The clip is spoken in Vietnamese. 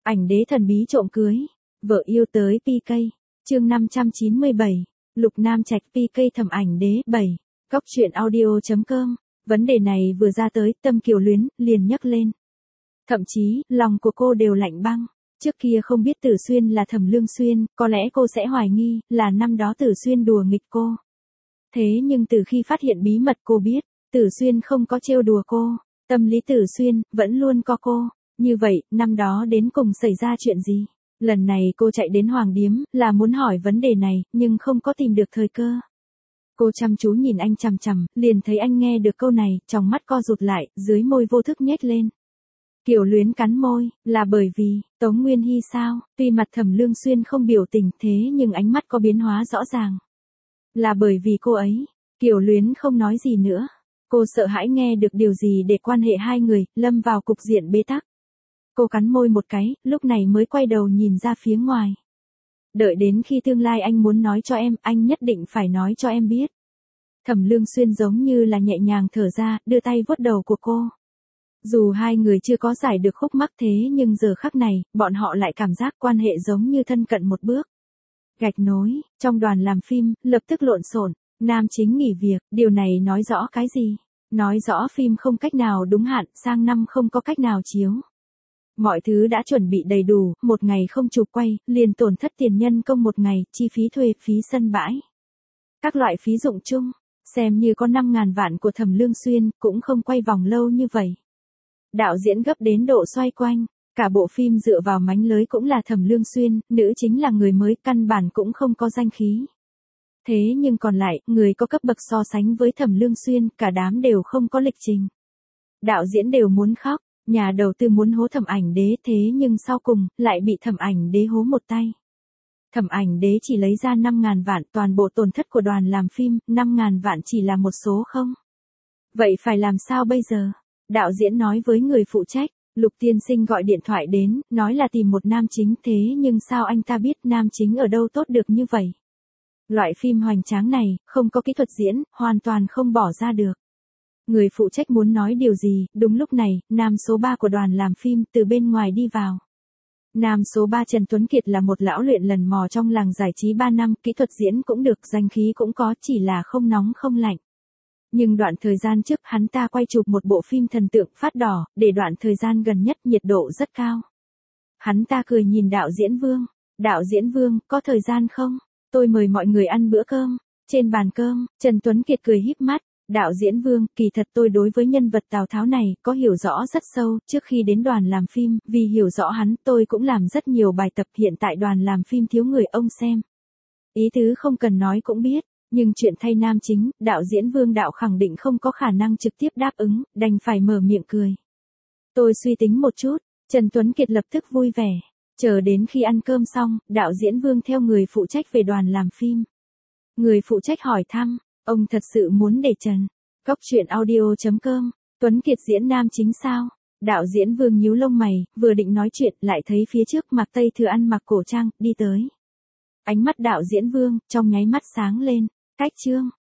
Ảnh đế thần bí trộm cưới, vợ yêu tới PK. Chương 597, Lục Nam Trạch PK thẩm ảnh đế 7. Góc truyện audio.com. Vấn đề này vừa ra tới, tâm Kiều Luyến liền nhấc lên. Thậm chí, lòng của cô đều lạnh băng. Trước kia không biết Tử Xuyên là Thẩm Lương Xuyên, có lẽ cô sẽ hoài nghi là năm đó Tử Xuyên đùa nghịch cô. Thế nhưng từ khi phát hiện bí mật cô biết, Tử Xuyên không có trêu đùa cô, tâm lý Tử Xuyên vẫn luôn có cô. Như vậy, năm đó đến cùng xảy ra chuyện gì? Lần này cô chạy đến Hoàng Điếm là muốn hỏi vấn đề này, nhưng không có tìm được thời cơ. Cô chăm chú nhìn anh chằm chằm, liền thấy anh nghe được câu này, trong mắt co rụt lại, dưới môi vô thức nhếch lên. Kiều Luyến cắn môi, là bởi vì, Tống Nguyên Hy sao, tuy mặt Thẩm Lương Xuyên không biểu tình thế nhưng ánh mắt có biến hóa rõ ràng. Là bởi vì cô ấy, Kiều Luyến không nói gì nữa. Cô sợ hãi nghe được điều gì để quan hệ hai người, lâm vào cục diện bế tắc. Cô cắn môi một cái, lúc này mới quay đầu nhìn ra phía ngoài. Đợi đến khi tương lai anh muốn nói cho em, anh nhất định phải nói cho em biết. Thẩm Lương Xuyên giống như là nhẹ nhàng thở ra, đưa tay vuốt đầu của cô. Dù hai người chưa có giải được khúc mắc thế nhưng giờ khắc này, bọn họ lại cảm giác quan hệ giống như thân cận một bước. Gạch nối, trong đoàn làm phim, lập tức lộn xộn, nam chính nghỉ việc, điều này nói rõ cái gì? Nói rõ phim không cách nào đúng hạn, sang năm không có cách nào chiếu. Mọi thứ đã chuẩn bị đầy đủ, một ngày không chụp quay, liền tổn thất tiền nhân công một ngày, chi phí thuê, phí sân bãi. Các loại phí dụng chung, xem như có 5.000 vạn của Thẩm Lương Xuyên, cũng không quay vòng lâu như vậy. Đạo diễn gấp đến độ xoay quanh, cả bộ phim dựa vào mánh lới cũng là Thẩm Lương Xuyên, nữ chính là người mới, căn bản cũng không có danh khí. Thế nhưng còn lại, người có cấp bậc so sánh với Thẩm Lương Xuyên, cả đám đều không có lịch trình. Đạo diễn đều muốn khóc. Nhà đầu tư muốn hố Thẩm ảnh đế thế nhưng sau cùng, lại bị Thẩm ảnh đế hố một tay. Thẩm ảnh đế chỉ lấy ra 5.000 vạn, toàn bộ tổn thất của đoàn làm phim, 5.000 vạn chỉ là một số không. Vậy phải làm sao bây giờ? Đạo diễn nói với người phụ trách, Lục tiên sinh gọi điện thoại đến, nói là tìm một nam chính thế nhưng sao anh ta biết nam chính ở đâu tốt được như vậy? Loại phim hoành tráng này, không có kỹ thuật diễn, hoàn toàn không bỏ ra được. Người phụ trách muốn nói điều gì, đúng lúc này, nam số 3 của đoàn làm phim từ bên ngoài đi vào. Nam số 3 Trần Tuấn Kiệt là một lão luyện lần mò trong làng giải trí 3 năm, kỹ thuật diễn cũng được, danh khí cũng có, chỉ là không nóng không lạnh. Nhưng đoạn thời gian trước hắn ta quay chụp một bộ phim thần tượng Phát Đỏ, để đoạn thời gian gần nhất nhiệt độ rất cao. Hắn ta cười nhìn đạo diễn Vương. Đạo diễn Vương, có thời gian không? Tôi mời mọi người ăn bữa cơm. Trên bàn cơm, Trần Tuấn Kiệt cười híp mắt. Đạo diễn Vương, kỳ thật tôi đối với nhân vật Tào Tháo này, có hiểu rõ rất sâu, trước khi đến đoàn làm phim, vì hiểu rõ hắn, tôi cũng làm rất nhiều bài tập, hiện tại đoàn làm phim thiếu người, ông xem. Ý tứ không cần nói cũng biết, nhưng chuyện thay nam chính, đạo diễn Vương đạo khẳng định không có khả năng trực tiếp đáp ứng, đành phải mở miệng cười. Tôi suy tính một chút, Trần Tuấn Kiệt lập tức vui vẻ, chờ đến khi ăn cơm xong, đạo diễn Vương theo người phụ trách về đoàn làm phim. Người phụ trách hỏi thăm. Ông thật sự muốn để Trần. Góc truyện audio.com. Tuấn Kiệt diễn nam chính sao? Đạo diễn Vương nhíu lông mày, vừa định nói chuyện, lại thấy phía trước Mạc Tây Thừa ăn mặc cổ trang, đi tới. Ánh mắt đạo diễn Vương, trong nháy mắt sáng lên. Cách chương.